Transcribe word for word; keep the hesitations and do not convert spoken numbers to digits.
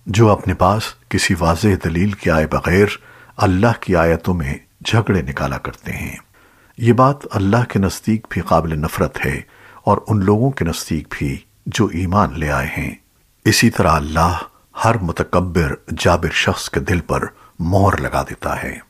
जो अपने पास किसी वाज़ेह दलील के आए बगैर अल्लाह की आयतों में झगड़े निकाला करते हैं। ये बात अल्लाह के नज़दीक भी काबिल नफरत है और उन लोगों के नज़दीक भी जो ईमान ले आए हैं। इसी तरह अल्लाह हर मुतकब्बिर जाबिर शख्स के दिल पर मोहर लगा देता है।